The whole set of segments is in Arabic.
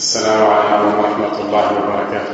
السلام عليكم ورحمة الله وبركاته.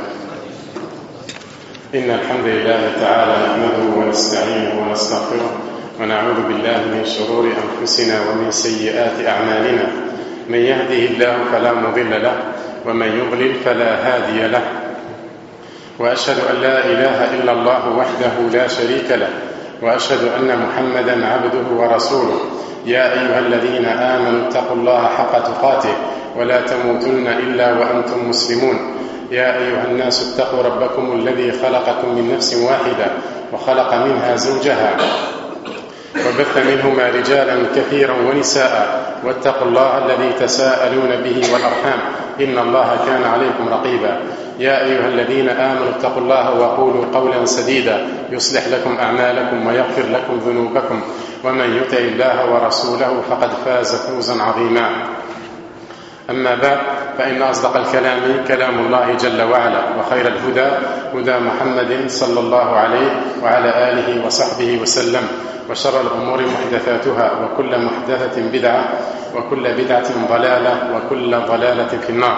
إن الحمد لله تعالى نحمده ونستعينه ونستغفره ونعوذ بالله من شرور أنفسنا ومن سيئات أعمالنا. من يهده الله فلا مضل له ومن يضلل فلا هادي له، وأشهد أن لا إله إلا الله وحده لا شريك له، وأشهد أن محمدا عبده ورسوله. يا أيها الذين آمنوا اتقوا الله حق تقاته ولا تموتن إلا وأنتم مسلمون. يا أيها الناس اتقوا ربكم الذي خلقكم من نفس واحدة وخلق منها زوجها وبث منهما رجالا كثيرا ونساء، واتقوا الله الذي تساءلون به والأرحام إن الله كان عليكم رقيبا. يا أيها الذين آمنوا اتقوا الله وقولوا قولا سديدا يصلح لكم أعمالكم ويغفر لكم ذنوبكم، ومن يطع الله ورسوله فقد فاز فوزا عظيما. أما بعد، فإن أصدق الكلام كلام الله جل وعلا، وخير الهدى هدى محمد صلى الله عليه وعلى آله وصحبه وسلم، وشر الأمور محدثاتها، وكل محدثة بدعة، وكل بدعة ضلالة، وكل ضلالة في النار.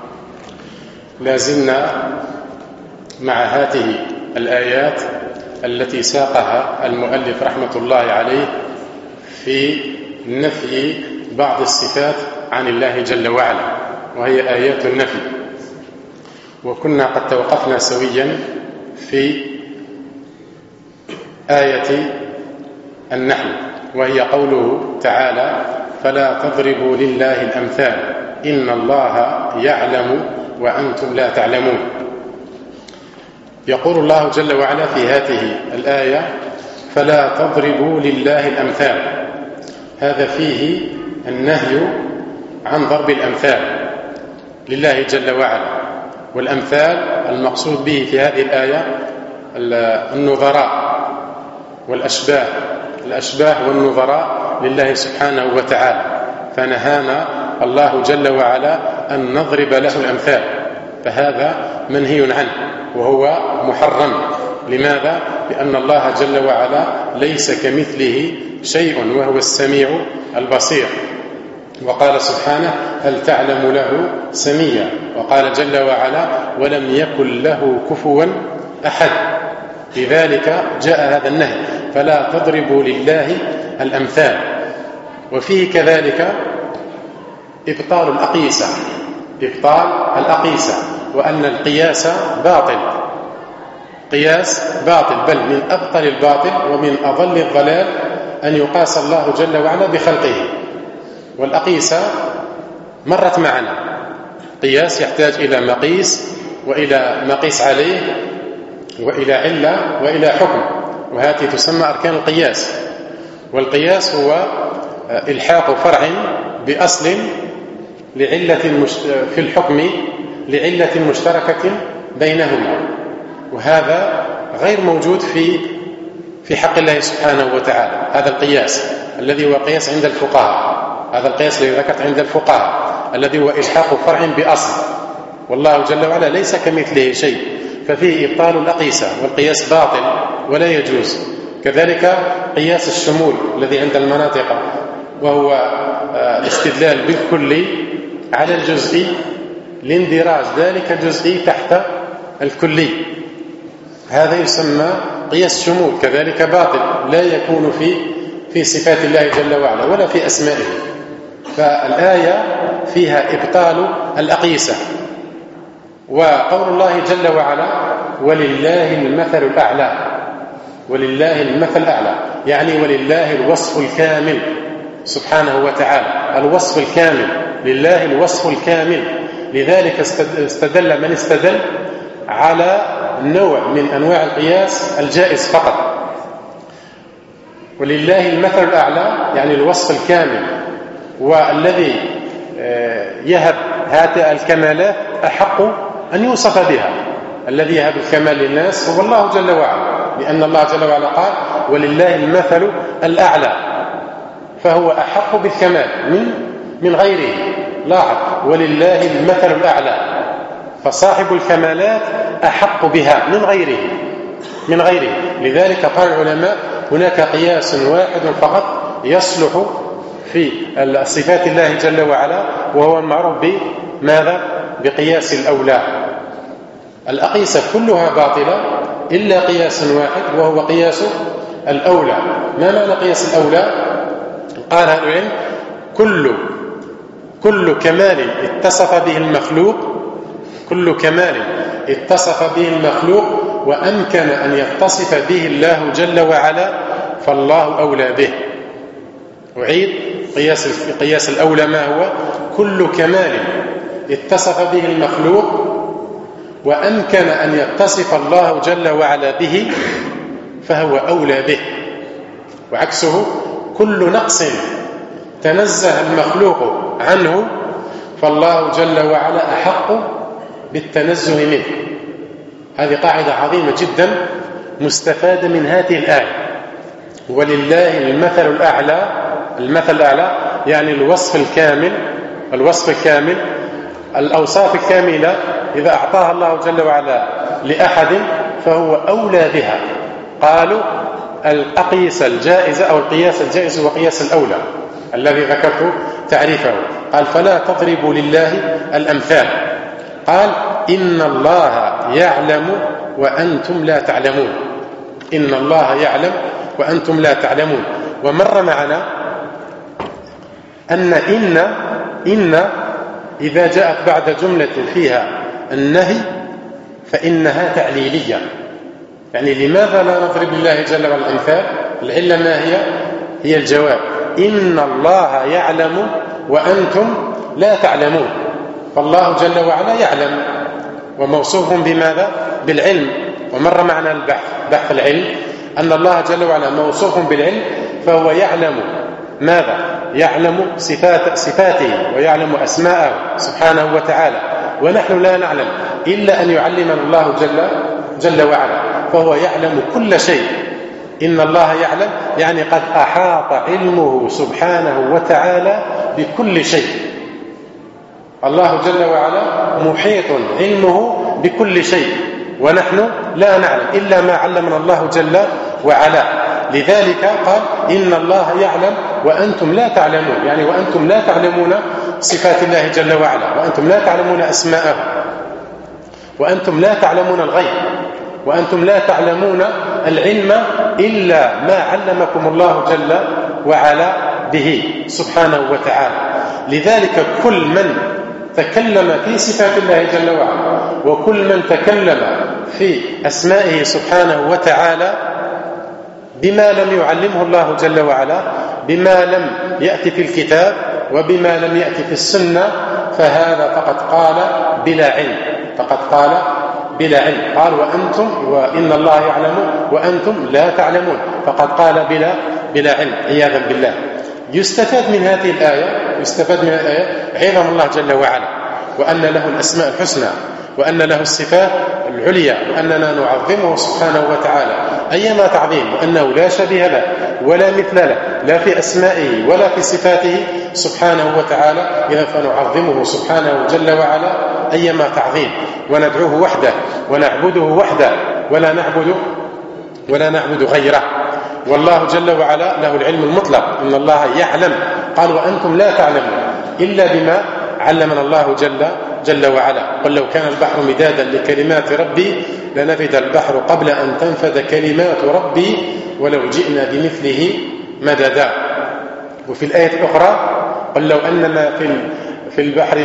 لازلنا مع هذه الآيات التي ساقها المؤلف رحمة الله عليه في نفي بعض الصفات عن الله جل وعلا، وهي آيات النفي. وكنا قد توقفنا سويا في آية النحل، وهي قوله تعالى: فلا تضربوا لله الأمثال إن الله يعلم وأنتم لا تعلمون. يقول الله جل وعلا في هذه الآية: فلا تضربوا لله الأمثال. هذا فيه النهي عن ضرب الأمثال لله جل وعلا. والأمثال المقصود به في هذه الآية النظراء والأشباه، الأشباه والنظراء لله سبحانه وتعالى. فنهانا الله جل وعلا أن نضرب له الأمثال، فهذا منهي عنه وهو محرم. لماذا؟ لأن الله جل وعلا ليس كمثله شيء وهو السميع البصير. وقال سبحانه: هل تعلم له سميا. وقال جل وعلا: ولم يكن له كفوا أحد. لذلك جاء هذا النهي: فلا تضربوا لله الأمثال. وفيه كذلك إبطال الأقيسة، إبطال الأقيسة، وأن القياس باطل، قياس باطل، بل من أبطل الباطل ومن أضل الضلال أن يقاس الله جل وعلا بخلقه. والأقيسة مرت معنا، قياس يحتاج إلى مقيس وإلى مقيس عليه وإلى علة وإلى حكم، وهذه تسمى أركان القياس. والقياس هو إلحاق فرع بأصل لعلة في الحكم لعلة مشتركة بينهما، وهذا غير موجود في حق الله سبحانه وتعالى. هذا القياس الذي هو قياس عند الفقهاء، هذا القياس الذي ذكرت عند الفقهاء الذي هو إلحاق فرع بأصل، والله جل وعلا ليس كمثله شيء، ففيه إبطال الأقيسة، والقياس باطل ولا يجوز. كذلك قياس الشمول الذي عند المناطق، وهو الاستدلال بالكلي على الجزئي لاندراج ذلك الجزئي تحت الكلي، هذا يسمى قياس شمول، كذلك باطل، لا يكون في صفات الله جل وعلا ولا في أسمائه. فالآية فيها إبطال الأقيسة. وقول الله جل وعلا: ولله المثل الأعلى. ولله المثل الأعلى يعني ولله الوصف الكامل سبحانه وتعالى، الوصف الكامل لله، الوصف الكامل. لذلك استدل من استدل على نوع من أنواع القياس الجائز فقط. ولله المثل الأعلى يعني الوصف الكامل، والذي يهب هذه الكمالات أحق أن يوصف بها. الذي يهب الكمال للناس هو الله جل وعلا، لأن الله جل وعلا قال: ولله المثل الأعلى، فهو أحق بالكمال من غيره. لاحظ: ولله المثل الأعلى، فصاحب الكمالات أحق بها من غيره. لذلك قال العلماء: هناك قياس واحد فقط يصلح في صفات الله جل وعلا، وهو المعروف بماذا؟ بقياس الأولى. الأقيسة كلها باطلة إلا قياس واحد وهو قياس الأولى. ما معنى قياس الأولى؟ قال أهل العلم: كل كمال اتصف به المخلوق، كل كمال اتصف به المخلوق وأمكن أن يتصف به الله جل وعلا فالله أولى به. أعيد: قياس الأولى ما هو؟ كل كمال اتصف به المخلوق وأمكن أن يتصف الله جل وعلا به فهو أولى به، وعكسه كل نقص تنزه المخلوق عنه فالله جل وعلا أحق بالتنزه منه. هذه قاعدة عظيمة جدا مستفادة من هذه الآية. ولله المثل الأعلى. المثل الأعلى يعني الوصف الكامل، الأوصاف الكاملة إذا أعطاها الله جل وعلا لأحد فهو أولى بها. قالوا الأقيس الجائزة أو القياس الجائز هو قياس الأولى الذي ذكرت تعريفه. قال: فلا تضربوا لله الأمثال. قال: إن الله يعلم وأنتم لا تعلمون. إن الله يعلم وأنتم لا تعلمون. ومر معنا أن إن إذا جاءت بعد جملة فيها النهي فإنها تعليلية. يعني لماذا لا نضرب لله جل وعلا الأمثال؟ العلة ما هي الجواب: إن الله يعلم وأنتم لا تعلمون. فالله جل وعلا يعلم وموصوف بماذا؟ بالعلم. ومر معنا بحث العلم أن الله جل وعلا موصوف بالعلم، فهو يعلم ماذا؟ يعلم صفاته ويعلم أسماءه سبحانه وتعالى، ونحن لا نعلم إلا أن يعلمنا الله جل وعلا، فهو يعلم كل شيء. إن الله يعلم يعني قد أحاط علمه سبحانه وتعالى بكل شيء. الله جل وعلا محيط علمه بكل شيء، ونحن لا نعلم إلا ما علمنا الله جل وعلا. لذلك قال: إن الله يعلم وأنتم لا تعلمون، يعني وأنتم لا تعلمون صفات الله جل وعلا، وأنتم لا تعلمون أسماءه، وأنتم لا تعلمون الغيب، وأنتم لا تعلمون العلم إلا ما علمكم الله جل وعلا به سبحانه وتعالى. لذلك كل من تكلم في صفات الله جل وعلا وكل من تكلم في أسمائه سبحانه وتعالى بما لم يعلمه الله جل وعلا، بما لم يأتي في الكتاب وبما لم يأتي في السنة، فهذا فقد قال بلا علم، فقد قال بلا علم. قال: وإن الله يعلم وأنتم لا تعلمون، فقد قال بلا علم عياذا بالله. يستفاد من هذه الآية عظم الله جل وعلا، وأن له الأسماء الحسنى، وأن له الصفات العليا، وأننا نعظمه سبحانه وتعالى أيما تعظيم، وأنه لا شبيه له ولا مثل له، لا في أسمائه ولا في صفاته سبحانه وتعالى. إذا فنعظمه سبحانه جل وعلا أيما تعظيم، وندعوه وحده ونعبده وحده ولا نعبد غيره. والله جل وعلا له العلم المطلق. إن الله يعلم، قال: وأنتم لا تعلمون إلا بما علمنا الله جل وعلا. قل لو كان البحر مدادا لكلمات ربي لنفد البحر قبل أن تنفد كلمات ربي ولو جئنا بمثله مددا. وفي الآية الأخرى: قل لو أننا في البحر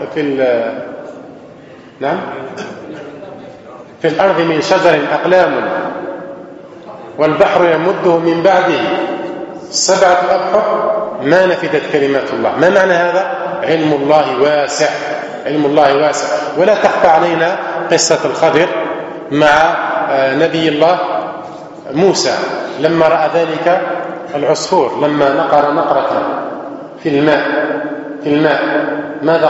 في الأرض من شجر أقلام والبحر يمده من بعده 7 أبحر ما نفدت كلمات الله. ما معنى هذا؟ علم الله واسع، علم الله واسع. ولا تخفى علينا قصة الخضر مع نبي الله موسى لما رأى ذلك العصفور، لما نقر نقرة في الماء ماذا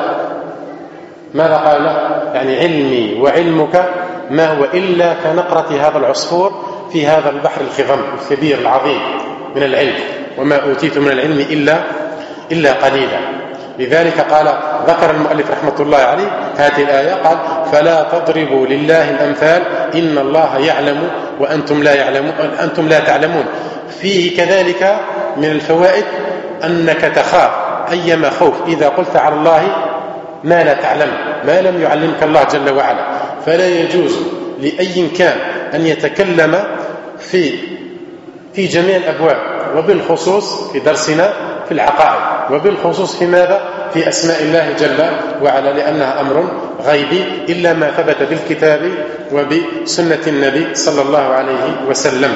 قال له؟ يعني علمي وعلمك ما هو إلا كنقرة هذا العصفور في هذا البحر الخضم الكبير العظيم من العلم، وما أوتيت من العلم إلا قليلا. لذلك ذكر المؤلف رحمة الله عليه هذه الآية، قال: فلا تضربوا لله الأمثال إن الله يعلم وأنتم لا تعلمون. فيه كذلك من الفوائد أنك تخاف أيما خوف إذا قلت على الله ما لا تعلم، ما لم يعلمك الله جل وعلا. فلا يجوز لأي كان أن يتكلم في جميع الأبواب، وبالخصوص في درسنا في العقائد، وبالخصوص في ماذا؟ في أسماء الله جل وعلا، لأنها أمر غيبي إلا ما ثبت بالكتاب وبسنة النبي صلى الله عليه وسلم.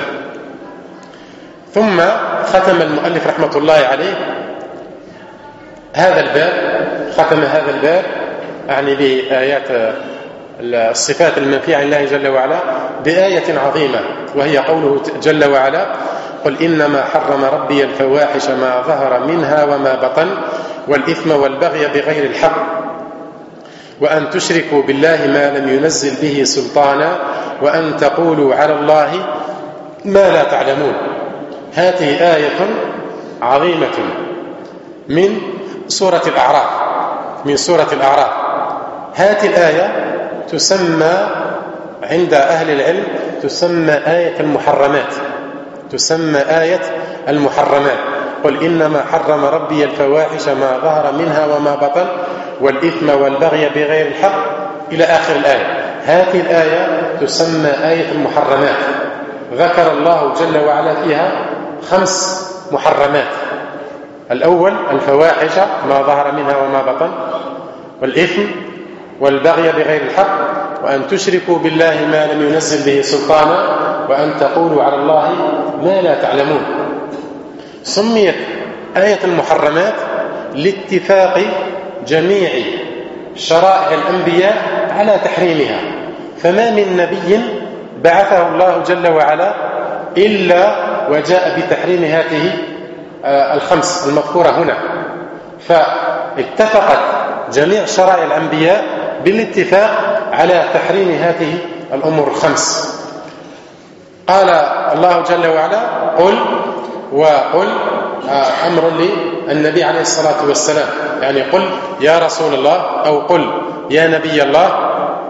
ثم ختم المؤلف رحمة الله عليه هذا الباب يعني بآيات الصفات المنفية عن الله جل وعلا بآية عظيمة، وهي قوله جل وعلا: قل إنما حرم ربي الفواحش ما ظهر منها وما بطن والإثم والبغي بغير الحق وأن تشركوا بالله ما لم ينزل به سلطانا وأن تقولوا على الله ما لا تعلمون. هذه آية عظيمة من سورة الأعراف. هذه الآية تسمى عند أهل العلم آية المحرمات. قل إنما حرم ربي الفواحش ما ظهر منها وما بطن والإثم والبغي بغير الحق إلى آخر الآية. هذه الآية تسمى آية المحرمات. ذكر الله جل وعلا فيها 5 محرمات: الأول الفواحش ما ظهر منها وما بطن، والإثم والبغي بغير الحق، وأن تشركوا بالله ما لم ينزل به سلطانا، وأن تقولوا على الله ما لا تعلمون. سميت آية المحرمات لاتفاق جميع شرائع الأنبياء على تحريمها، فما من نبي بعثه الله جل وعلا إلا وجاء بتحريم هذه 5 المذكورة هنا. فاتفقت جميع شرائع الأنبياء بالاتفاق على تحريم هذه الأمور 5. قال الله جل وعلا: قل أمر للنبي عليه الصلاة والسلام، يعني قل يا رسول الله أو قل يا نبي الله،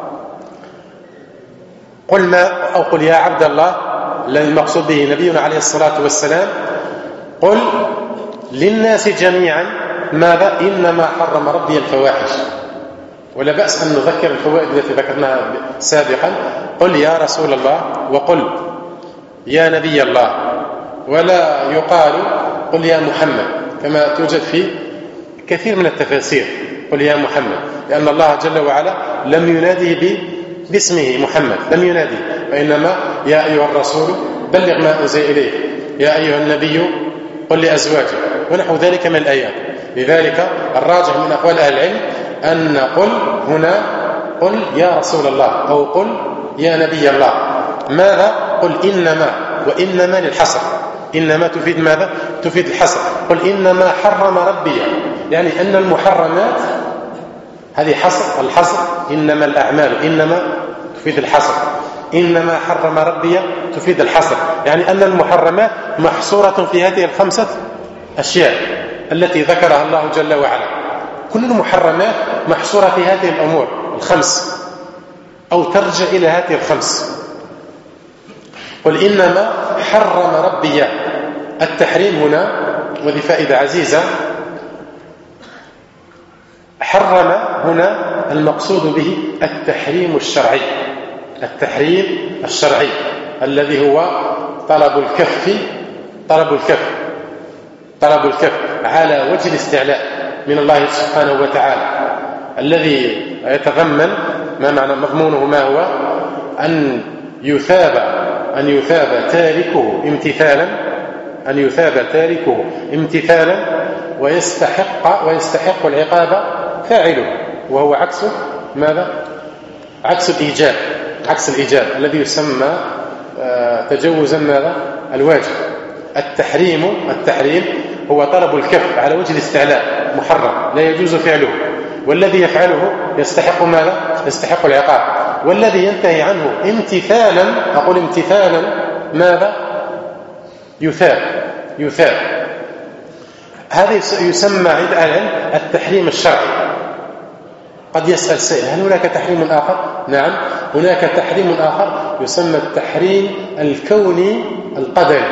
قل يا عبد الله، الذي المقصود به نبينا عليه الصلاة والسلام، قل للناس جميعا ماذا؟ إنما حرم ربي الفواحش. ولا بأس أن نذكر الفوائد التي ذكرناها سابقا. قل يا رسول الله وقل يا نبي الله، ولا يقال قل يا محمد كما توجد في كثير من التفاسير. قل يا محمد، لأن الله جل وعلا لم يناديه باسمه محمد، لم يناديه، وإنما يا أيها الرسول بلغ ما أنزل إليك، يا أيها النبي قل لأزواجك، ونحو ذلك من الآيات. لذلك الراجح من أقوال أهل العلم أن قل هنا قل يا رسول الله أو قل يا نبي الله. ماذا؟ قل إنما، وإنما للحصر، إنما تفيد ماذا؟ تفيد الحصر. قل إنما حرم ربي، يعني أن المحرمات هذه حصر، الحصر إنما الأعمال، إنما تفيد الحصر، إنما حرم ربي تفيد الحصر، يعني أن المحرمات محصورة في هذه 5 أشياء التي ذكرها الله جل وعلا. كل المحرمات محصورة في هذه الأمور 5 أو ترجع إلى هذه 5. قل إنما حرم ربي، التحريم هنا، وذي فائدة عزيزة، حرم هنا المقصود به التحريم الشرعي، التحريم الشرعي الذي هو طلب الكف على وجه الاستعلاء من الله سبحانه وتعالى، الذي يتضمن ما معنى مضمونه، ما هو أن يثاب تاركه امتثالا ويستحق العقاب فاعله، وهو عكس ماذا؟ عكس الإيجاب الذي يسمى تجوزا ماذا؟ الواجب. التحريم هو طلب الكف على وجه الاستعلاء، محرم لا يجوز فعله، والذي يفعله يستحق ماذا؟ يستحق العقاب، والذي ينتهي عنه امتثالا ماذا؟ يثاب. هذا يسمى عند أهل العلم التحريم الشرعي. قد يسأل سائل: هل هناك تحريم آخر؟ نعم، هناك تحريم آخر يسمى التحريم الكوني القدري.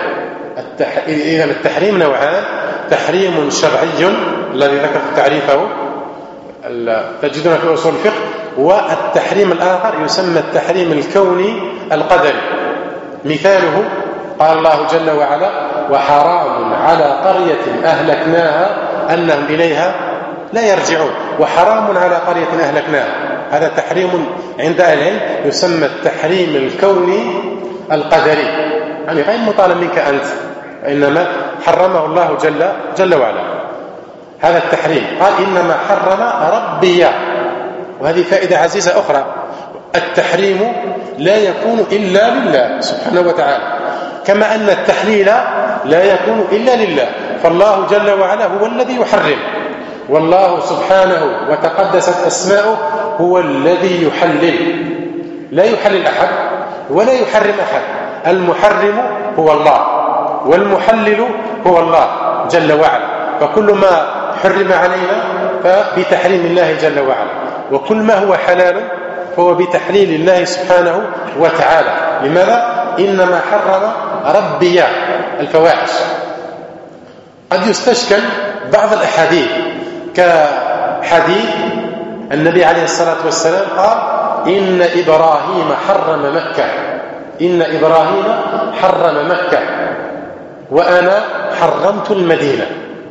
إذا التحريم نوعان: تحريم شرعي الذي ذكرت تعريفه تجدون في أصول الفقه. والتحريم الآخر يسمى التحريم الكوني القدري. مثاله قال الله جل وعلا: وحرام على قرية أهلكناها أنهم إليها لا يرجعون. وحرام على قرية أهلكناها، هذا تحريم عند أهل العلم يسمى التحريم الكوني القدري، يعني غير مطالب منك أنت، وإنما حرمه الله جل وعلا. هذا التحريم. قال: إنما حرم ربي. وهذه فائدة عزيزة أخرى: التحريم لا يكون إلا لله سبحانه وتعالى، كما أن التحليل لا يكون إلا لله. فالله جل وعلا هو الذي يحرم، والله سبحانه وتقدست أسماؤه هو الذي يحلل، لا يحلل أحد ولا يحرم أحد. المحرم هو الله، والمحلل هو الله جل وعلا. فكل ما حرم علينا فبتحريم الله جل وعلا، وكل ما هو حلال فهو بتحليل الله سبحانه وتعالى. لماذا؟ إنما حرم ربي الفواحش. قد يستشكل بعض الأحاديث كحديث النبي عليه الصلاة والسلام قال: إن إبراهيم حرم مكة، إن إبراهيم حرم مكة وأنا حرمت المدينة.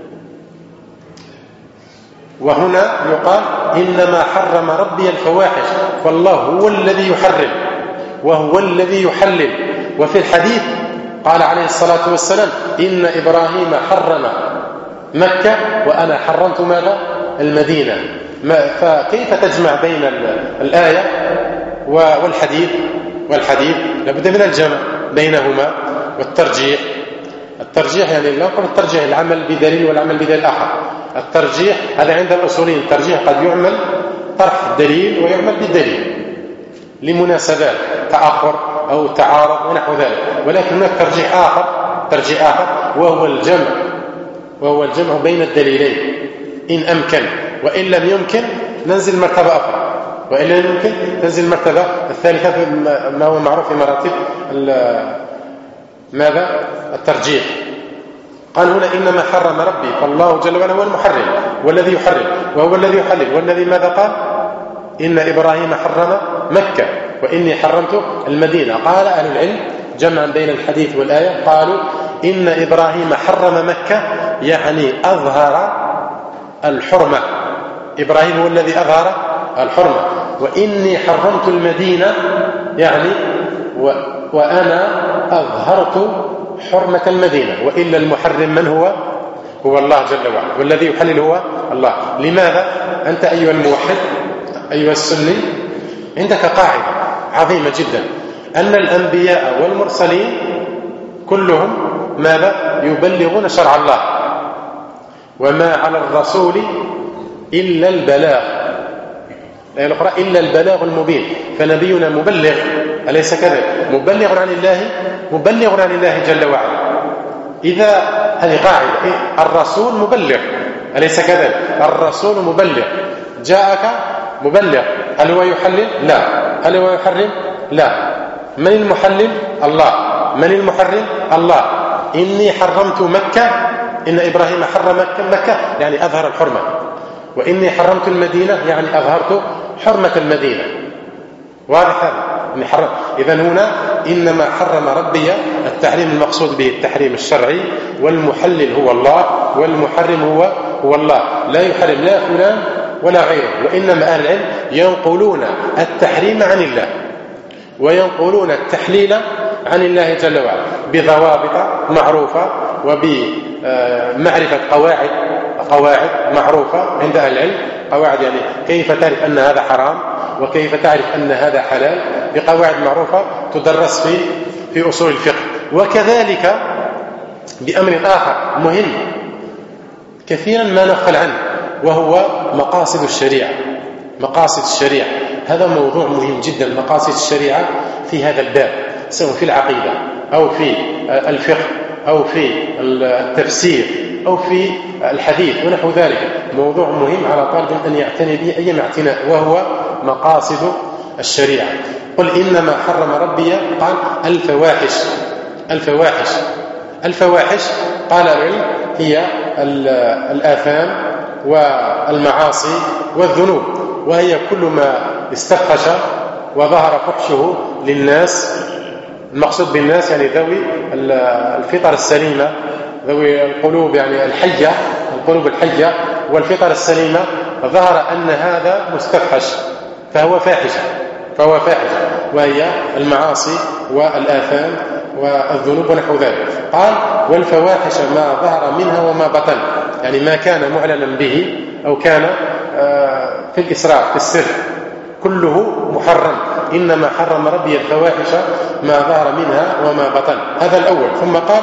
وهنا يقال: إنما حرم ربي الفواحش، فالله هو الذي يحرم وهو الذي يحلل. وفي الحديث قال عليه الصلاة والسلام: إن إبراهيم حرم مكة وأنا حرمت ماذا؟ المدينة. فكيف تجمع بين الآية والحديث؟ لابد من الجمع بينهما والترجيح. الترجيح يعني لا نقول الترجيح العمل بدليل والعمل بدليل آخر. الترجيح هذا عند الأصوليين، الترجيح قد يعمل طرح الدليل ويعمل بالدليل لمناسبات تأخر أو تعارض ونحو ذلك. ولكن هناك ترجيح آخر وهو الجمع بين الدليلين إن أمكن، وإن لم يمكن ننزل مرتبة أخرى، وإن لم يمكن ننزل المرتبة الثالثة، ما هو معروف في مراتب ماذا؟ الترجيح. قال هنا: إنما حرم ربي، فالله جل وعلا هو المحرم والذي يحرم وهو الذي يحلل. والذي ماذا قال؟ إن إبراهيم حرم مكة وإني حرمت المدينة. قال أهل العلم جمعا بين الحديث والآية قالوا: إن إبراهيم حرم مكة يعني أظهر الحرمة، إبراهيم هو الذي أظهر الحرمة. وإني حرمت المدينة يعني وأنا أظهرت حرمة المدينة. وإلا المحرم من هو الله جل وعلا، والذي يحلل هو الله. لماذا؟ أنت أيها الموحد أيها السني عندك قاعدة عظيمة جدا، أن الأنبياء والمرسلين كلهم ماذا؟ يبلغون شرع الله، وما على الرسول إلا البلاغ، الآية الأخرى: إلا البلاغ المبين. فنبينا مبلغ، أليس كذلك؟ مبلغ عن الله جل وعلا. إذا هذه قاعدة، الرسول مبلغ، أليس كذلك؟ الرسول مبلغ. جاءك مبلغ، هل هو يحلل؟ لا. هل هو يحرم؟ لا. من المحلل؟ الله. من المحرم؟ الله. إني حرمت مكة، إن إبراهيم حرم مكة يعني أظهر الحرمة، وإني حرمت المدينة يعني أظهرت حرمة المدينة. واضح هذا؟ إذن هنا إنما حرم ربي، التحريم المقصود به التحريم الشرعي، والمحلل هو الله، والمحرم هو الله. لا يحرم لا فلان ولا غيره. وإنما أهل العلم ينقلون التحريم عن الله وينقلون التحليل عن الله جل وعلا بضوابط معروفة وبمعرفة قواعد معروفة عند أهل العلم. قواعد يعني كيف تعرف أن هذا حرام وكيف تعرف أن هذا حلال، بقواعد معروفة تدرس في أصول الفقه. وكذلك بأمر آخر مهم كثيرا ما نغفل عنه، وهو مقاصد الشريعة. هذا موضوع مهم جدا، مقاصد الشريعة في هذا الباب، سواء في العقيدة أو في الفقه أو في التفسير أو في الحديث ونحو ذلك. موضوع مهم على طالب أن يعتني به أي اعتناء، وهو مقاصد الشريعة. قل إنما حرم ربي، قال الفواحش قال العلم هي الآثام والمعاصي والذنوب، وهي كل ما استفحش وظهر فحشه للناس. المقصود بالناس يعني ذوي الفطر السليمة، ذوي القلوب يعني الحية، القلوب الحية والفطر السليمة، ظهر أن هذا مستفحش فهو فاحشة، وهي المعاصي والآثام والذنوب ونحو ذلك. قال والفواحش ما ظهر منها وما بطن، يعني ما كان معلنا به أو كان في الإسراف في السر كله محرم، إنما حرم ربي الفواحش ما ظهر منها وما بطن. هذا الأول. ثم قال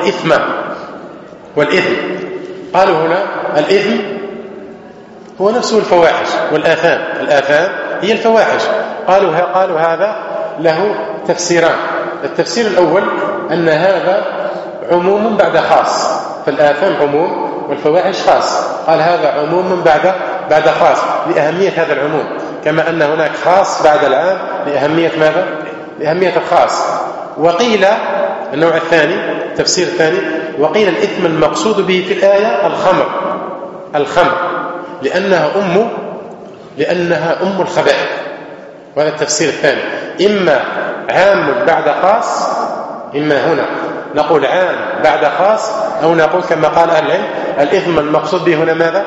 والإثم قالوا هنا الإثم هو نفسه الفواحش والآثام، الآثام هي الفواحش. قالوا هذا له تفسيران. التفسير الأول أن هذا عموم بعد خاص، فالآثام عموم والفواحش خاص. قال هذا عموم بعد خاص لأهمية هذا العموم، كما أن هناك خاص بعد العام لأهمية ماذا؟ لأهمية الخاص. وقيل النوع الثاني، التفسير الثاني، وقيل الإثم المقصود به في الآية الخمر لأنها أم الخبائث. وهذا التفسير الثاني، إما عام بعد خاص، إما هنا نقول عام بعد خاص، أو نقول كما قال أهل العلم الإثم المقصود به هنا ماذا؟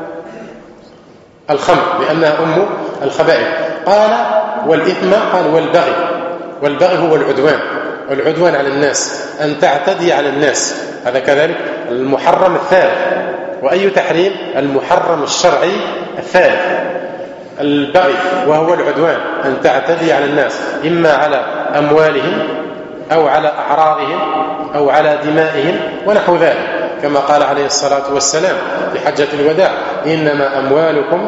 الخمر، لأنها أم الخبائث. قال والإثم، قال والبغي هو العدوان على الناس، أن تعتدي على الناس، هذا كذلك المحرم الثالث. وأي تحريم؟ المحرم الشرعي الثالث البغي، وهو العدوان، أن تعتدي على الناس إما على أموالهم أو على أعراضهم أو على دمائهم ونحو ذلك، كما قال عليه الصلاة والسلام في حجة الوداع إنما أموالكم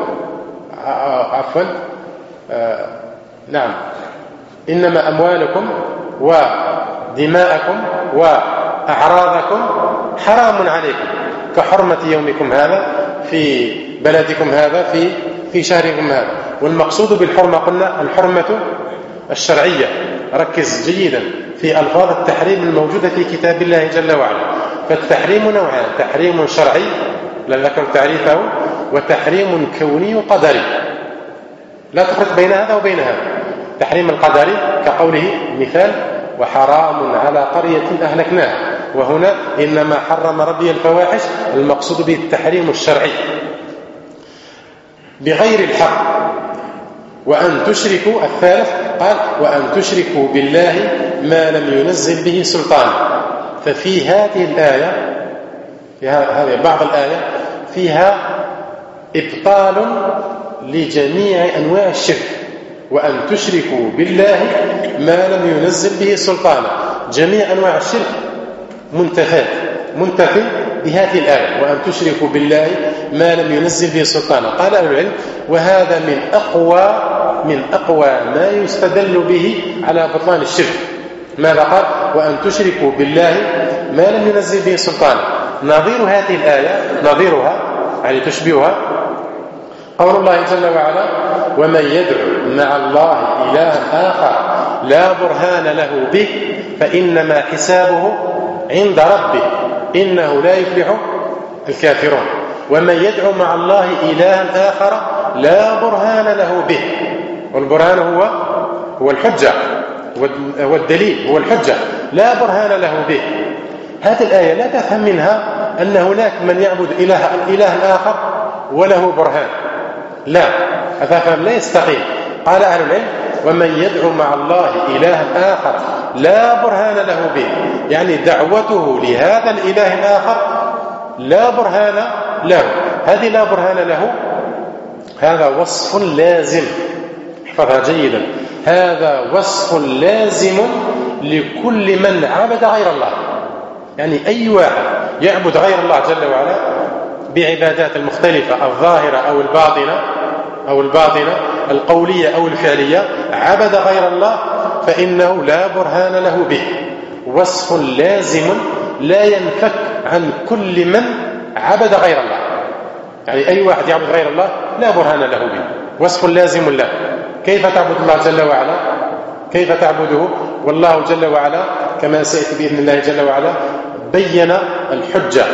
إنما أموالكم ودماءكم وأعراضكم حرام عليكم كحرمة يومكم هذا في بلدكم هذا في شهركم هذا. والمقصود بالحرمة قلنا الحرمة الشرعية. ركز جيدا في ألفاظ التحريم الموجودة في كتاب الله جل وعلا. فالتحريم نوعان، تحريم شرعي لا ذكر تعريفه، وتحريم كوني قدري، لا تفرق بين هذا وبين هذا. تحريم القدري كقوله مثال وحرام على قرية أهلكناها، وهنا إنما حرم ربي الفواحش، المقصود به التحريم الشرعي بغير الحق. وأن تشركوا الثالث، قال وأن تشركوا بالله ما لم ينزل به سلطان. ففي هذه الآية، في هذه بعض الآية فيها إبطال لجميع أنواع الشرك. وأن تشركوا بالله ما لم ينزل به سلطانا، جميع أنواع الشرك منتفي بهذه الآية، وأن تشركوا بالله ما لم ينزل به سلطانا. قال أهل العلم وهذا من أقوى ما يستدل به على بطلان الشرك. ماذا قال؟ وأن تشركوا بالله ما لم ينزل به سلطانا. نظير هذه الآية، نظيرها يعني تشبهها قول الله جل وعلا ومن يدعو مع الله إلها آخر لا برهان له به فإنما حسابه عند ربه إنه لا يفلح الكافرون. ومن يدعو مع الله إلها آخر لا برهان له به، والبرهان هو الحجة والدليل، هو الحجة، لا برهان له به. هذه الآية لا تفهم منها أن هناك من يعبد إلها آخر وله برهان، لا، هذا فهم لا يستقيم. قال أهل العلم ومن يدعو مع الله إلها آخر لا برهان له به، يعني دعوته لهذا الإله الآخر لا برهان له. هذه لا برهان له هذا وصف لازم، احفظها جيدا، هذا وصف لازم لكل من عبد غير الله. يعني أي واحد يعبد غير الله جل وعلا بعبادات المختلفة الظاهرة أو الباطنة القولية أو الفعلية، عبد غير الله فإنه لا برهان له به. وصف لازم لا ينفك عن كل من عبد غير الله. يعني أي واحد يعبد غير الله لا برهان له به، وصف لازم له. كيف تعبد الله جل وعلا؟ كيف تعبده؟ والله جل وعلا كما سيأتي بإذن الله جل وعلا بين الحجة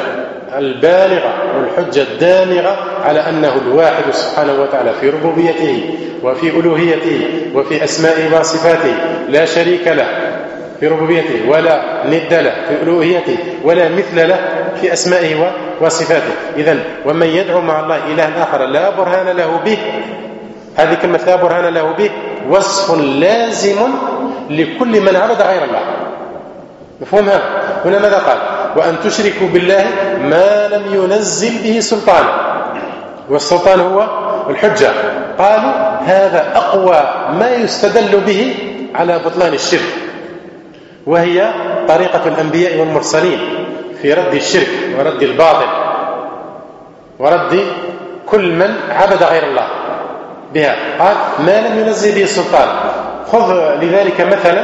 البالغة والحجة الدامغة على أنه الواحد سبحانه وتعالى في ربوبيته وفي ألوهيته وفي أسمائه وصفاته، لا شريك له في ربوبيته ولا ند له في ألوهيته ولا مثل له في أسمائه وصفاته. إذن ومن يدعو مع الله إلها آخر لا برهان له به، هذه كلمة لا برهان له به وصف لازم لكل من عبد غير الله. مفهوم هذا؟ هنا ماذا قال؟ وأن تشركوا بالله ما لم ينزل به سلطانا، والسلطان هو الحجة. قالوا هذا أقوى ما يستدل به على بطلان الشرك، وهي طريقة الأنبياء والمرسلين في رد الشرك ورد الباطل ورد كل من عبد غير الله بها. قال ما لم ينزل به سلطان. خذ لذلك مثلا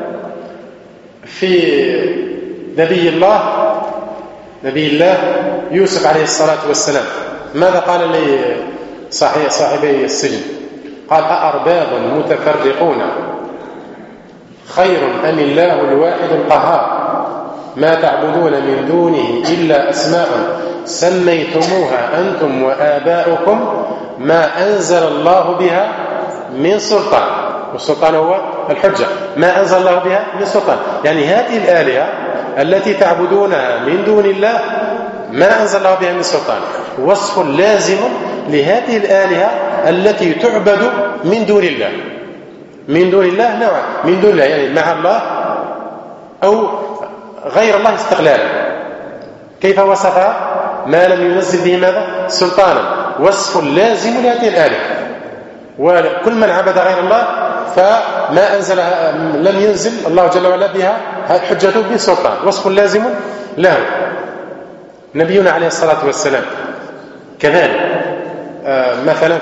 في نبي الله يوسف عليه الصلاة والسلام، ماذا قال لصاحبي السجن؟ قال أأرباب متفرقون خير أم الله الواحد القهار ما تعبدون من دونه إلا أسماء سميتموها أنتم وآباؤكم ما أنزل الله بها من سلطان. والسلطان هو الحجة. ما أنزل الله بها من سلطان، يعني هذه الآلهة التي تعبدونها من دون الله ما أنزل الله بها من سلطان، وصف لازم لهذه الآلهة التي تعبد من دون الله. من دون الله نوع، من دون الله يعني مع الله أو غير الله استقلالا. كيف وصفها؟ ما لم ينزل به ماذا؟ سلطانا، وصف لازم لهذه الآلهة. وكل من عبد غير الله فما أنزلها لم ينزل الله جل وعلا بها حجته بسلطان، وصف لازم له. نبينا عليه الصلاة والسلام كذلك مثلا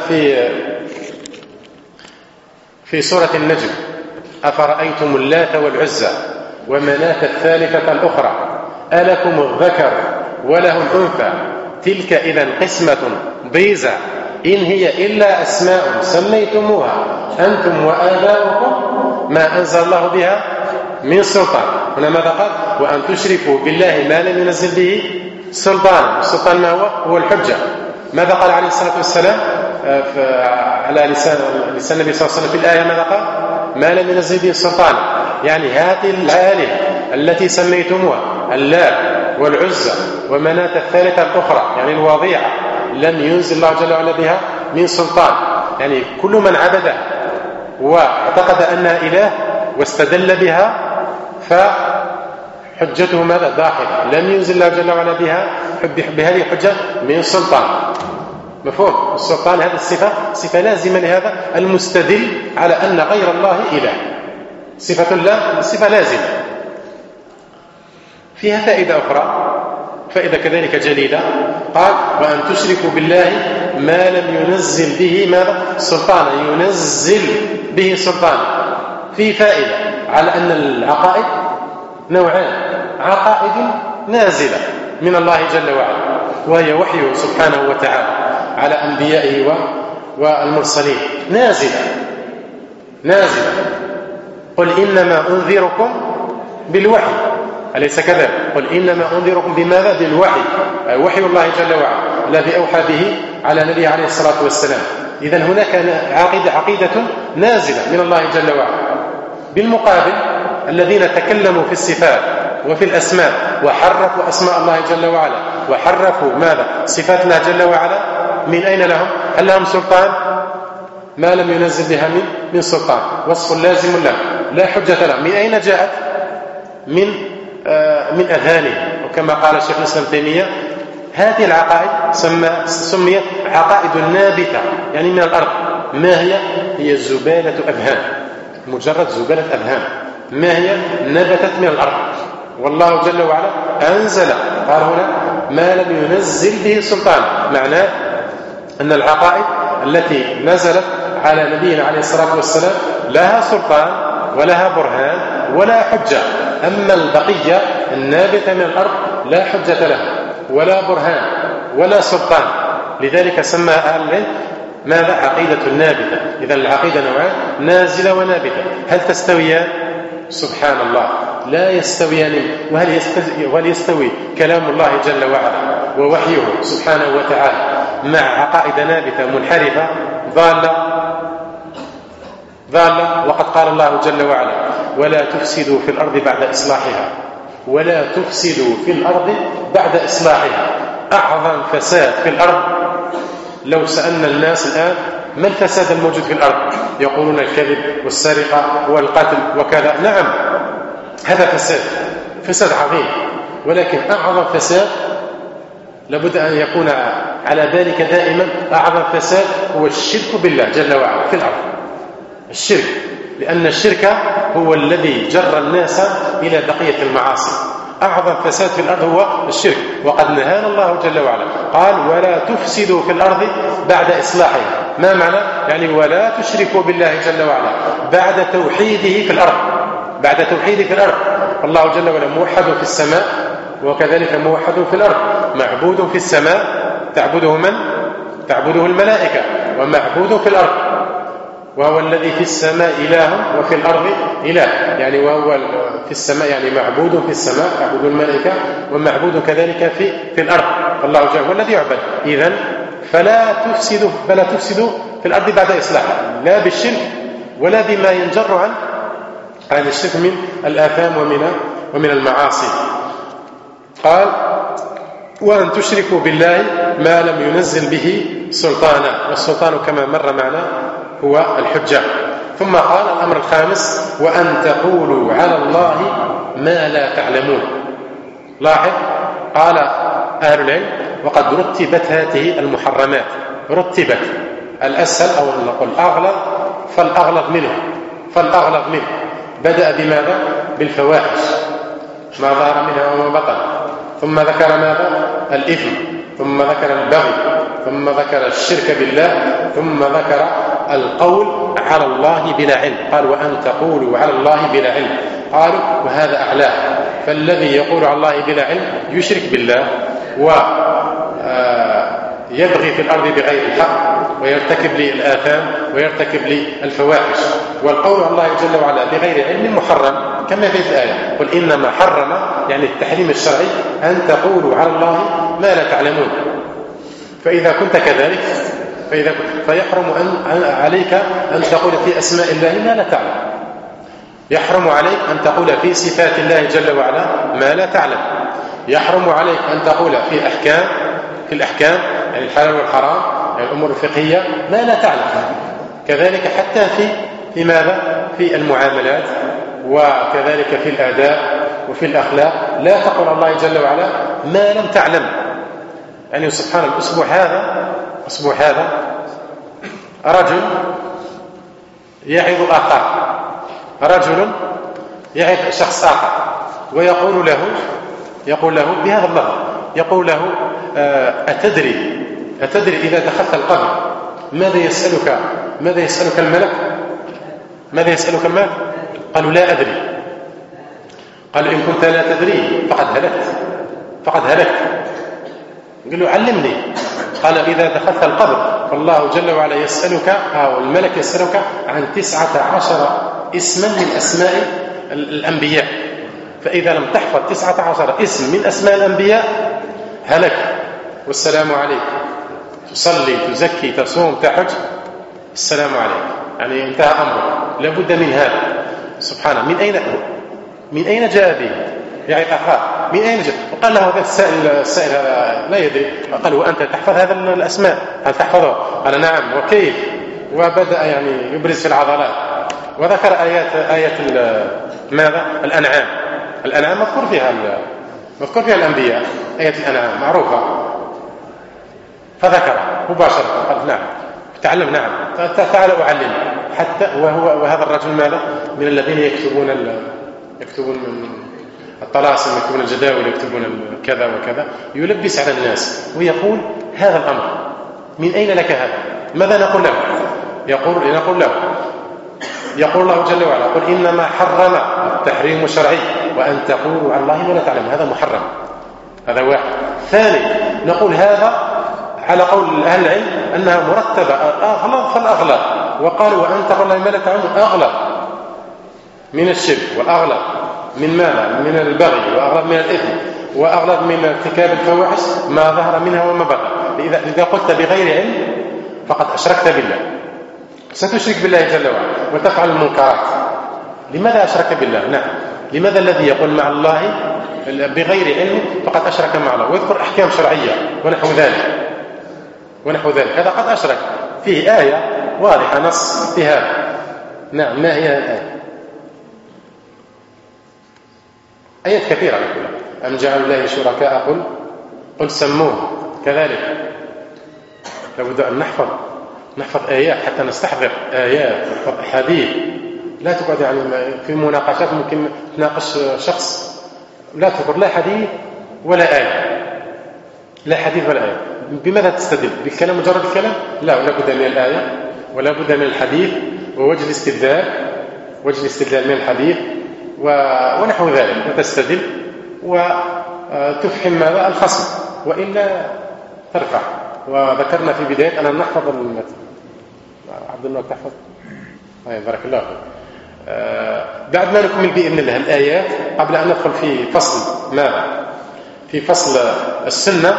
في سورة النجم أفرأيتم اللات والعزى ومناة الثالثة الأخرى ألكم الذكر وله الأنثى تلك إذا قسمة ضيزى إن هي إلا أسماء سميتموها أنتم وآباؤكم ما أنزل الله بها من سلطان. هنا ماذا قال؟ وأن تشركوا بالله ما لم ينزل به سلطان. السلطان ما هو الحجة. ماذا قال عليه الصلاة والسلام على لسان النبي صلى الله عليه وسلم في الآية؟ ماذا قال؟ ما لم ينزل به سلطان، يعني هذه الآلهة التي سميتموها اللات والعزى ومناة الثالثة الأخرى يعني الوضيعة لم ينزل الله جل وعلا بها من سلطان. يعني كل من عبدها واعتقد أنها إله واستدل بها فحجته ماذا؟ داخلة، لم ينزل الله جل وعلا بها بهذه الحجة من سلطان. مفهوم؟ السلطان هذه الصفة صفة لازمة لهذا المستدل على أن غير الله إله. صفة الله صفة لازمة. فيها فائدة أخرى، فائدة كذلك جليلة. قال وأن تشركوا بالله ما لم ينزل به ماذا؟ سلطانا، ينزل به سلطانا. في فائدة على أن العقائد نوعان: عقائد نازلة من الله جل وعلا وهي وحيه سبحانه وتعالى على أنبيائه والمرسلين، نازلة. قل إنما أنذركم بالوحي، أليس كذلك؟ قل إنما أنذركم بماذا؟ بالوحي، وحي الله جل وعلا الذي أوحى به على نبيه عليه الصلاة والسلام. إذن هناك عقيدة نازلة من الله جل وعلا. بالمقابل الذين تكلموا في الصفات وفي الأسماء وحرفوا أسماء الله جل وعلا وحرفوا ماذا؟ صفات الله جل وعلا، من أين لهم؟ هل لهم سلطان؟ ما لم ينزل بها من سلطان، وصف لازم له، لا حجة له. من أين جاءت؟ من أذهانه. وكما قال الشيخ الإسلام تيمية هذه العقائد سميت عقائد نابتة، يعني من الأرض. ما هي؟ هي زبالة أذهان، مجرد زبالة أذهان. ما هي؟ نبتت من الأرض، والله جل وعلا أنزل. قال هنا ما لم ينزل به سلطان، معناه أن العقائد التي نزلت على نبينا عليه الصلاة والسلام لها سلطان ولها برهان ولا حجة. أما البقية النابتة من الأرض لا حجة لها ولا برهان ولا سلطان. لذلك سمى أهل العلم ماذا؟ عقيدة نابتة. إذا العقيدة نوعان: نازلة ونابتة. هل تستويان؟ سبحان الله، لا يستويان. وهل يستوي كلام الله جل وعلا ووحيه سبحانه وتعالى مع عقائد نابتة منحرفة ضالة. وقد قال الله جل وعلا: ولا تفسدوا في الأرض بعد إصلاحها، ولا تفسدوا في الأرض بعد إصلاحها. أعظم فساد في الأرض، لو سألنا الناس الآن ما الفساد الموجود في الأرض، يقولون الكذب والسرقة والقتل وكذا. نعم، هذا فساد عظيم، ولكن أعظم فساد لابد أن يكون على بالك دائما، أعظم فساد هو الشرك بالله جل وعلا في الأرض. الشرك، لأن الشرك هو الذي جر الناس إلى بقية المعاصي. أعظم فساد في الأرض هو الشرك، وقد نهانا الله جل وعلا، قال: ولا تفسدوا في الأرض بعد إصلاحها. ما معنى؟ يعني ولا تشركوا بالله جل وعلا بعد توحيده في الأرض. بعد توحيده في الأرض، الله جل وعلا موحد في السماء، وكذلك موحد في الأرض. معبود في السماء تعبده من؟ تعبده الملائكة. ومعبود في الأرض، وهو الذي في السماء إله وفي الأرض إله، يعني وهو في السماء يعني معبود في السماء تعبد الملائكة، ومعبود كذلك في الأرض. الله جل وعلا هو الذي يعبد. إذن فلا تفسدوا في الأرض بعد إصلاحها، لا بالشرك ولا بما ينجر عن الشرك من الآثام ومن المعاصي. قال: وأن تشركوا بالله ما لم ينزل به سلطانا. والسلطان كما مر معنا هو الحجة. ثم قال الأمر الخامس: وأن تقولوا على الله ما لا تعلمون. لاحظ، قال أهل العلم: وقد رتبت هذه المحرمات، رتبت الأسهل أو نقول أغلظ فالأغلظ منه. بدأ بماذا؟ بالفواحش ما ظهر منها وما بطن، ثم ذكر ماذا؟ الإثم، ثم ذكر البغي، ثم ذكر الشرك بالله، ثم ذكر القول على الله بلا علم. قال: وأن تقولوا على الله بلا علم. قالوا: وهذا أعلاه. فالذي يقول على الله بلا علم يشرك بالله ويبغي في الأرض بغير الحق، ويرتكب للآثام ويرتكب للفواحش. والقول على الله جل وعلا بغير علم محرم، كما في الآية: قل إنما حرم، يعني التحريم الشرعي، أن تقولوا على الله ما لا تعلمون. فإذا كنت كذلك فيحرم عليك أن تقول في أسماء الله ما لا تعلم، يحرم عليك أن تقول في صفات الله جل وعلا ما لا تعلم، يحرم عليك أن تقول في الأحكام يعني الحلال والحرام، يعني الأمور الفقهية ما لا تعلم. كذلك حتى في ماذا؟ في المعاملات، وكذلك في الآداب وفي الأخلاق، لا تقول الله جل وعلا ما لم تعلم. يعني سبحان الله، الأسبوع هذا رجل يعظ شخص آخر، ويقول له بهذا اللفظ، يقول له: أتدري إذا دخلت القبر ماذا يسألك الملك؟ قالوا: لا أدري. قالوا: إن كنت لا تدري فقد هلكت. قال له: علمني. قال: إذا دخلت القبر فالله جل وعلا يسألك، أو الملك يسألك عن 19 اسما من أسماء الأنبياء، فإذا لم تحفظ 19 اسم من أسماء الأنبياء هلك، والسلام عليك. تصلي، تزكي، تصوم، تحج، السلام عليك، يعني انتهى أمره. لابد من هذا. سبحانه، من أين جاء به؟ يعني من أين جاء؟ وقال له هذا السائل هذا لا يدري. قال: وأنت تحفظ هذا الأسماء؟ هل تحفظه؟ قال: نعم. وكيف؟ وبدأ يعني يبرز في العضلات، وذكر آية ماذا؟ الأنعام مذكور فيها الأنبياء، آية الأنعام معروفة، فذكر مباشرة. قال: نعم. تعلم. نعم. تعال أعلم. حتى وهذا الرجل ماذا؟ من الذين يكتبون من الطلاسم، يكتبون الجداول، يكتبون كذا وكذا، يلبس على الناس ويقول: هذا الأمر من أين لك هذا؟ ماذا نقول له؟ يقول الله جل وعلا: قل إنما حرم التحريم الشرعي وأن تقولوا على الله ما لا تعلم. هذا محرم، هذا واحد. ثاني، نقول هذا على قول أهل العلم أنها مرتبة، أغلظ فالأغلظ. وقالوا: وأن تقولوا الله ما لا تعلم أغلظ من الشرك، وأغلظ من ماذا؟ من البغي، وأغلظ من الإثم. وأغلظ من ارتكاب الفواحش ما ظهر منها وما بطن. إذا قلت بغير علم فقد أشركت بالله، ستشرك بالله جل وعلا وتفعل المنكرات. لماذا أشرك بالله؟ نعم، لماذا الذي يقول مع الله بغير علم فقد أشرك مع الله ويذكر أحكام شرعية ونحو ذلك، هذا قد أشرك. فيه آية واضحة نص في هذا. نعم، ما هي الآية؟ آيات كثيرة كلها. أم جعلوا الله شركاء قل سموه. كذلك لابد أن نحفظ آيات حتى نستحضر آيات، نحفظ أحاديث. لا تقعد يعني في مناقشات ممكن تناقش شخص لا تذكر لا حديث ولا آية، لا حديث ولا آية. بماذا تستدل؟ بالكلام، مجرد الكلام؟ لا، ولا بد من الآية ولا بد من الحديث ووجه الاستدلال من الحديث ونحو ذلك، وتستدل وتفهم ماذا الخصم، وإلا ترفع. وذكرنا في بداية أن نحفظ المتن. عبد الله تحفظ. بارك الله فيك. بعد ما نكمل بإذن الله الآيات، قبل أن ندخل في فصل ماذا؟ في فصل السنة،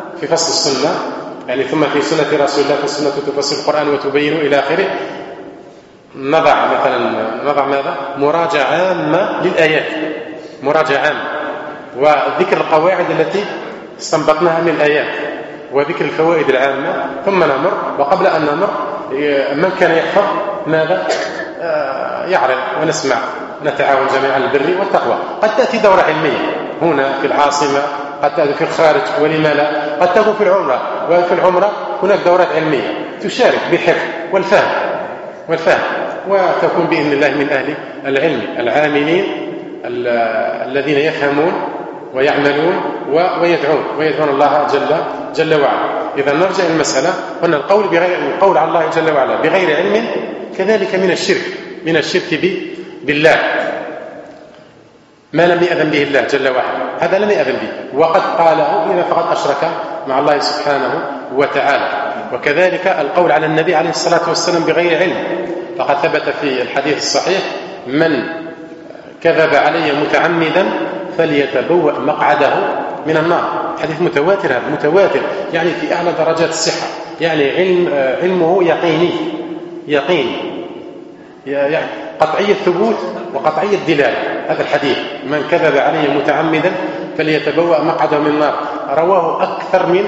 يعني ثم في سنة رسول الله، فالسنة تفسر القرآن وتبين إلى آخره. نضع ماذا؟ مراجعة عامة للآيات، مراجعة عامة، وذكر القواعد التي استنبطناها من الآيات، وذكر الفوائد العامة. ثم نمر، وقبل أن نمر من كان يحفظ ماذا يعرض ونسمع، نتعاون جميعا على البر والتقوى. قد تأتي دورة علمية هنا في العاصمة، قد تأتي في الخارج، ولما لا؟ قد تكون في العمرة، وفي العمرة هناك دورات علمية تشارك بالحفظ والفهم، وتكون بإذن الله من أهل العلم العاملين الذين يفهمون ويعملون ويدعون الله جل وعلا. إذا نرجع المسألة، قلنا القول على الله جل وعلا بغير علم كذلك من الشرك بالله، ما لم يأذن به الله جل وعلا، هذا لم يأذن به، وقد قاله إذا فقد أشرك مع الله سبحانه وتعالى. وكذلك القول على النبي عليه الصلاة والسلام بغير علم، فقد ثبت في الحديث الصحيح: من كذب علي متعمدا فليتبوأ مقعده من النار. حديث متواتر، هذا متواتر، يعني في أعلى درجات الصحة، يعني علمه يقيني، يعني قطعي الثبوت وقطعي الدلالة. هذا الحديث: من كذب علي متعمدا فليتبوأ مقعده من النار، رواه أكثر من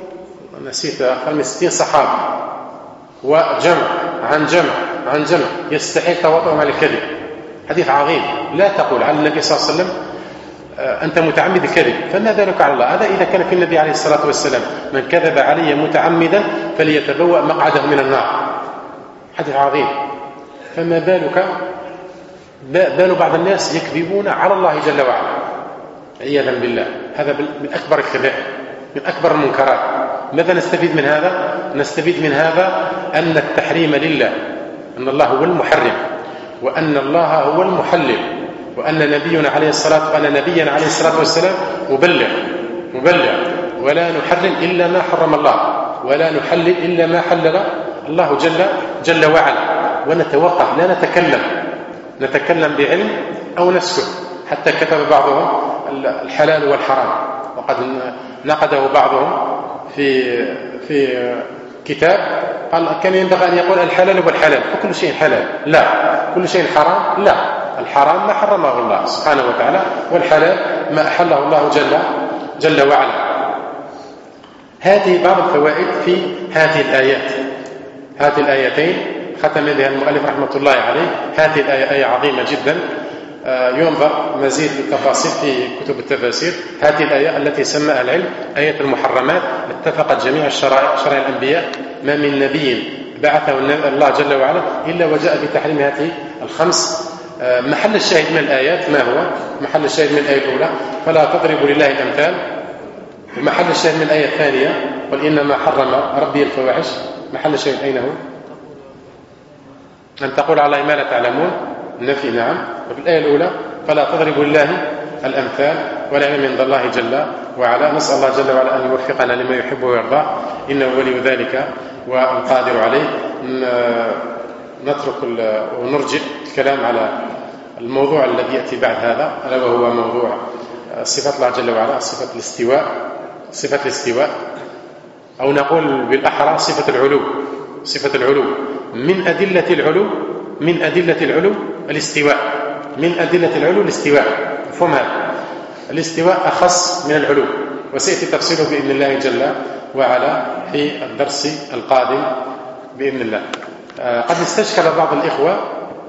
60 صحابي، وجمع عن جمع يستحيل تواطؤهم على الكذب. حديث عظيم. لا تقول على النبي صلى الله عليه وسلم أنت متعمد الكذب، فما ذلك على الله؟ هذا إذا كان في النبي عليه الصلاة والسلام: من كذب علي متعمدا فليتبوأ مقعده من النار. حديث عظيم. فما بال بعض الناس يكذبون على الله جل وعلا عياذا بالله. هذا من أكبر الكبائر، من أكبر المنكرات. ماذا نستفيد من هذا؟ نستفيد من هذا أن التحريم لله، أن الله هو المحرم، وأن الله هو المحلل، وأن نبينا عليه الصلاة والسلام مبلغ، ولا نحرم إلا ما حرم الله، ولا نحلل إلا ما حلل الله جل وعلا. ونتوقف، لا نتكلم بعلم أو نسكت. حتى كتب بعضهم الحلال والحرام، وقد نقده بعضهم في كتاب، قال كان ينبغي أن يقول الحلال والحلال، فكل شيء حلال لا، كل شيء حرام لا. الحرام ما حرمه الله سبحانه وتعالى، والحلال ما أحله الله جل وعلا. هذه بعض الفوائد في هذه الآيتين ختم بها المؤلف رحمة الله عليه. هذه الآية آية عظيمة جدا، ينظر مزيد للتفاصيل في كتب التفاسير. هذه الآية التي سماها العلم آية المحرمات، اتفقت جميع شرائع الأنبياء، ما من نبي بعثه الله جل وعلا إلا وجاء بتحريم هذه الخمس. محل الشاهد من الآيات ما هو؟ محل الشاهد من الآية الأولى: فلا تضربوا لله الأمثال. ومحل الشاهد من الآية الثانية: قل إنما حرم ربي الفواحش. محل الشاهد أين هو؟ أن تقول على ما لا تعلمون، النفي. نعم. وفي الآية الأولى: فلا تضربوا لله الأمثال، والعلم عند الله جل وعلا. نسأل الله جل وعلا أن يوفقنا لما يحب ويرضى، إنه ولي ذلك والقادر عليه. نترك ونرجع الكلام على الموضوع الذي يأتي بعد هذا، ألا وهو موضوع صفات الله جل وعلا، صفة الاستواء، أو نقول بالأحرى صفة العلو. من أدلة العلو الاستواء، مفهوم هذا؟ الاستواء أخص من العلو، وسيأتي تفصيله بإذن الله جل وعلا في الدرس القادم بإذن الله. قد استشكل بعض الإخوة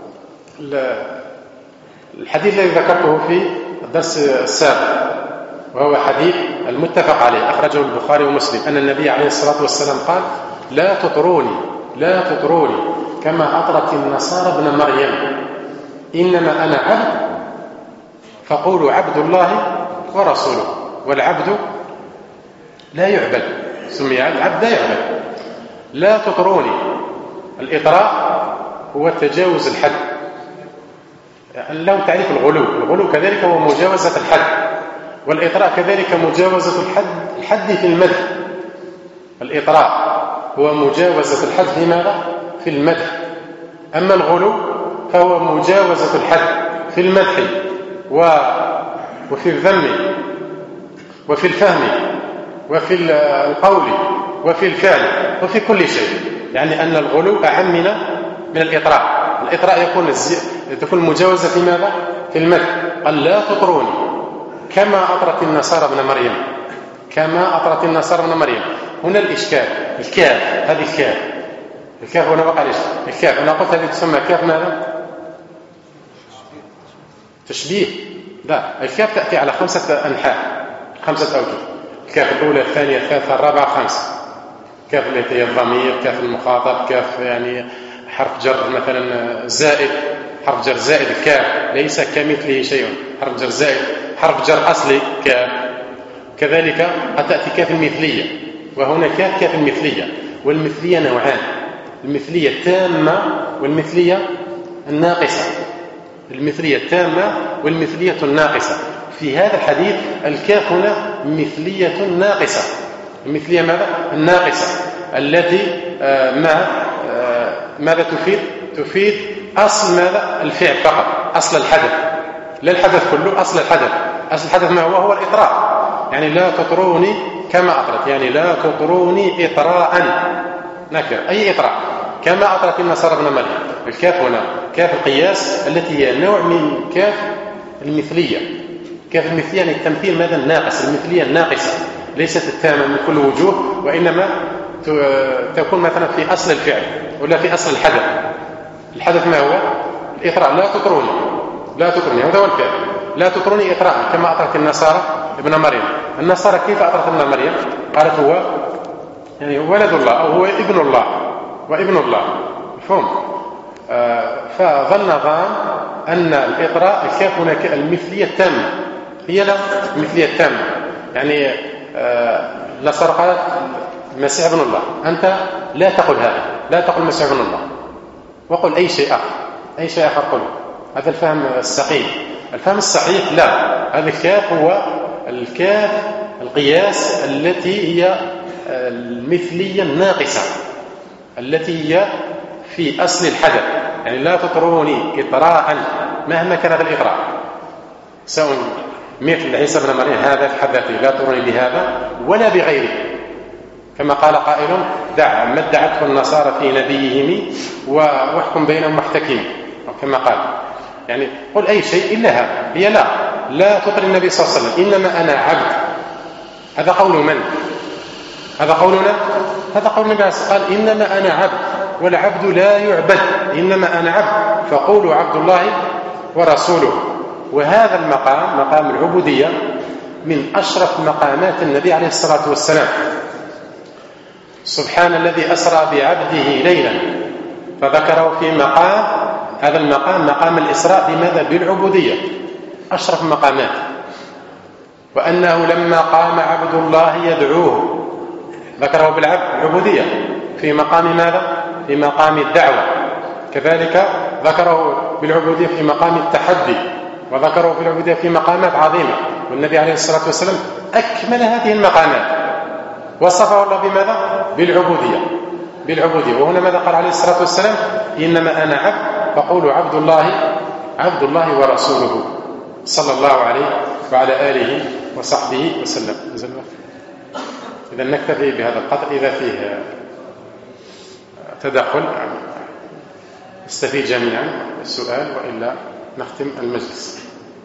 الحديث الذي ذكرته في الدرس السابق، وهو حديث المتفق عليه أخرجه البخاري ومسلم، أن النبي عليه الصلاة والسلام قال: لا تطروني كما أطرت النصارى ابن مريم، إنما أنا عبد فقولوا عبد الله ورسوله. والعبد لا يعبد، سمي العبد لا يعبد. لا تطروني، الإطراء هو تجاوز الحد، له تعريف الغلو كذلك هو مجاوزة الحد، والإطراء كذلك مجاوزة الحد في المدح. الإطراء هو مجاوزة الحد في ماذا؟ في المدح. أما الغلو فهو مجاوزة الحد في المدح وفي الذم وفي الفهم وفي القول وفي الفعل وفي كل شيء، يعني أن الغلو أعم من الإطراء. الإطراء تكون مجاوزة في ماذا؟ في المدح. قال: لا تطروني كما أطرت النصارى ابن مريم. هنا الإشكال، الكاف، هذه الكاف هنا وقع الكاف. أنا قلت هذه تسمى كاف ماذا؟ تشبيه. لا، الكاف تأتي على 5 أنحاء، 5 أوجه. الكاف الأولى، الثانية، الثالثة، الرابعة، 5. كاف التي هي الضمير، كاف المخاطب، كاف يعني حرف جر مثلا زائد، حرف جر زائد الكاف ليس كمثله شيء، حرف جر زائد، حرف جر أصلي كاف. كذلك قد تأتي كاف المثلية، وهنا كاف المثلية. والمثلية نوعان: المثلية التامة والمثلية الناقصة. المثلية التامة والمثلية الناقصة. في هذا الحديث الكاف هنا مثلية ناقصة. المثلية ماذا؟ الناقصة، التي ماذا تفيد؟ تفيد أصل ماذا؟ الفعل فقط، أصل الحدث، لا الحدث كله، أصل الحدث. أصل الحدث ما هو الإطراء. يعني لا تطروني كما أطرت، يعني لا تطروني إطراء نكر، أي إطراء، كما أطرت النصارى ابن مريم. الكاف هنا كاف القياس، التي هي نوع من كاف المثلية. كاف المثلية يعني التمثيل ماذا؟ الناقص، المثلية الناقصة، ليست التامة من كل وجوه، وإنما تكون مثلا في أصل الفعل ولا في أصل الحدث. الحدث ما هو؟ الإطراء. لا تطروني، هذا هو الكاف. لا تطروني إطراء كما أطرت النصارى ابن مريم. النصارى كيف أطرت ابن مريم؟ قالت هو يعني ولد الله، أو هو ابن الله، مفهوم؟ فظن أن الإطراء الكاف هنا المثلية التامة، هي لا المثلية التامة. يعني النصارى قالت المسيح ابن الله، أنت لا تقل هذا، لا تقل المسيح ابن الله، وقل أي شيء آخر قل. هذا الفهم السقيم. الفهم الصحيح لا، هذا الكاف هو الكاف القياس، التي هي المثلية الناقصة، التي هي في أصل الحدث. يعني لا تطروني إطراء مهما كان هذا الإطراء، سواء مثل عيسى بن مريم هذا في حد ذاته، لا تطروني بهذا ولا بغيره، كما قال قائل: دع ما ادعته النصارى في نبيهم واحكم بينهم محتكمين، كما قال. يعني قل أي شيء إلا هذا. هي لا تطر النبي صلى الله عليه وسلم، إنما أنا عبد. هذا قول من؟ هذا قولنا؟ هذا قول النبي قال: إنما أنا عبد، والعبد لا يعبد، إنما أنا عبد فقولوا عبد الله ورسوله. وهذا المقام، مقام العبودية، من أشرف مقامات النبي عليه الصلاة والسلام. سبحان الذي أسرى بعبده ليلا، فذكره في مقام، هذا المقام مقام الإسراء بماذا؟ بالعبودية، أشرف مقامات. وأنه لما قام عبد الله يدعوه ذكره بالعبودية في مقام ماذا؟ في مقام الدعوة. كذلك ذكره بالعبودية في مقام التحدي، وذكره بالعبودية في مقامات عظيمة. والنبي عليه الصلاة والسلام أكمل هذه المقامات، وصفه الله بماذا؟ بالعبودية. وهنا ماذا قال عليه الصلاة والسلام؟ إنما أنا عبد فقولوا عبد الله ورسوله، صلى الله عليه وعلى آله وصحبه وسلم. إذا نكتفي بهذا القدر. إذا فيه تدخل نستفيد جميعا السؤال، وإلا نختم المجلس.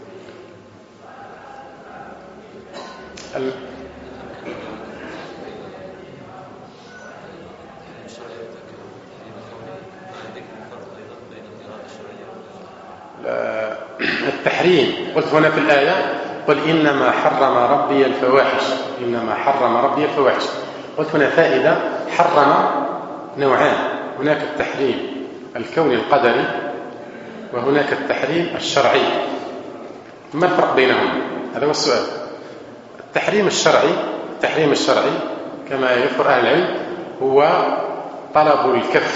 التحريم قلت هنا في الآية قل إنما حرم ربي الفواحش، إنما حرم ربي الفواحش. قلت هنا فائدة، حرم نوعان، هناك التحريم الكوني القدري وهناك التحريم الشرعي. ما الفرق بينهما؟ هذا هو السؤال. التحريم الشرعي كما يذكر أهل العلم هو طلب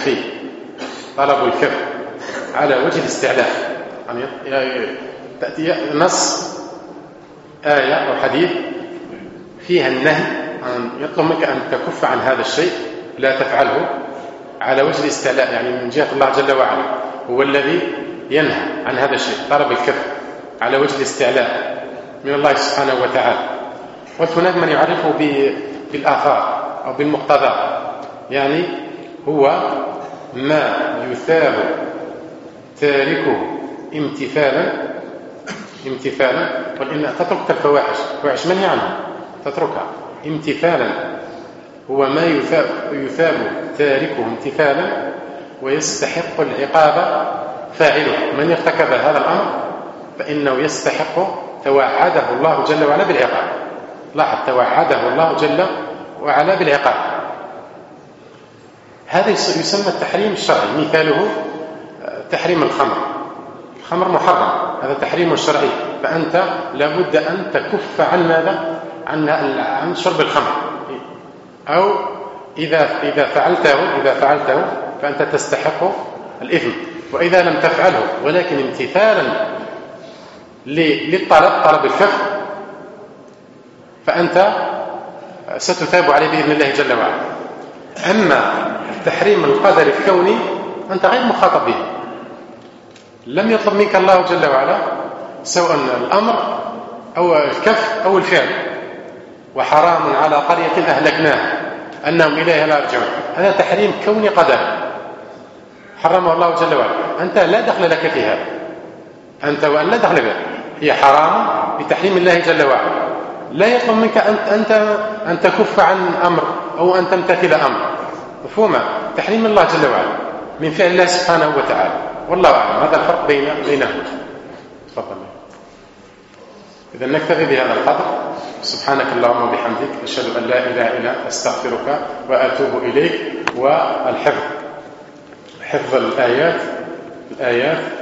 الكف على وجه الاستعلاء، يعني تأتي نص آية أو حديث فيها النهي أن يطلب منك أن تكف عن هذا الشيء، لا تفعله، على وجه الاستعلاء، يعني من جهة الله جل وعلا هو الذي ينهى عن هذا الشيء، طلب الكف على وجه الاستعلاء من الله سبحانه وتعالى. قلت هناك من يعرفه بالآثار أو بالمقتضى، يعني هو ما يثاب تاركه امتثالا، وإن تترك الفواحش منهي عنها، تتركها امتثالا، هو ما يثاب تاركه امتثالا ويستحق العقاب فاعله. من ارتكب هذا الأمر فإنه يستحق، توعده الله جل وعلا بالعقاب. لاحظ، توعده الله جل وعلا بالعقاب. هذا يسمى التحريم الشرعي. مثاله تحريم الخمر محرم، هذا تحريم شرعي، فأنت لابد أن تكف عن ماذا؟ عن شرب الخمر، أو إذا فعلته فأنت تستحق الإثم. وإذا لم تفعله ولكن امتثالا طلب الكف، فأنت ستثاب عليه بإذن الله جل وعلا. أما التحريم القدري الكوني أنت غير مخاطب به، لم يطلب منك الله جل وعلا سواء الأمر أو الكف أو الفعل. وحرام على قرية أهلكناها أنهم إليها لا يرجعون، هذا تحريم كوني قدري حرمه الله جل وعلا، أنت لا دخل لك في هذا، أنت وأن لا دخل بها، هي حرام بتحريم الله جل وعلا. لا يطلب منك أن تكف عن أمر أو أن تمتثل أمر، مفهوم؟ تحريم الله جل وعلا من فعل الله سبحانه وتعالى، والله أعلم. هذا الفرق بينهم. تفضل. إذا نكتفي بهذا القدر. سبحانك اللهم وبحمدك، أشهد أن لا إله إلا أنت، أستغفرك وأتوب إليك. والحفظ، حفظ الآيات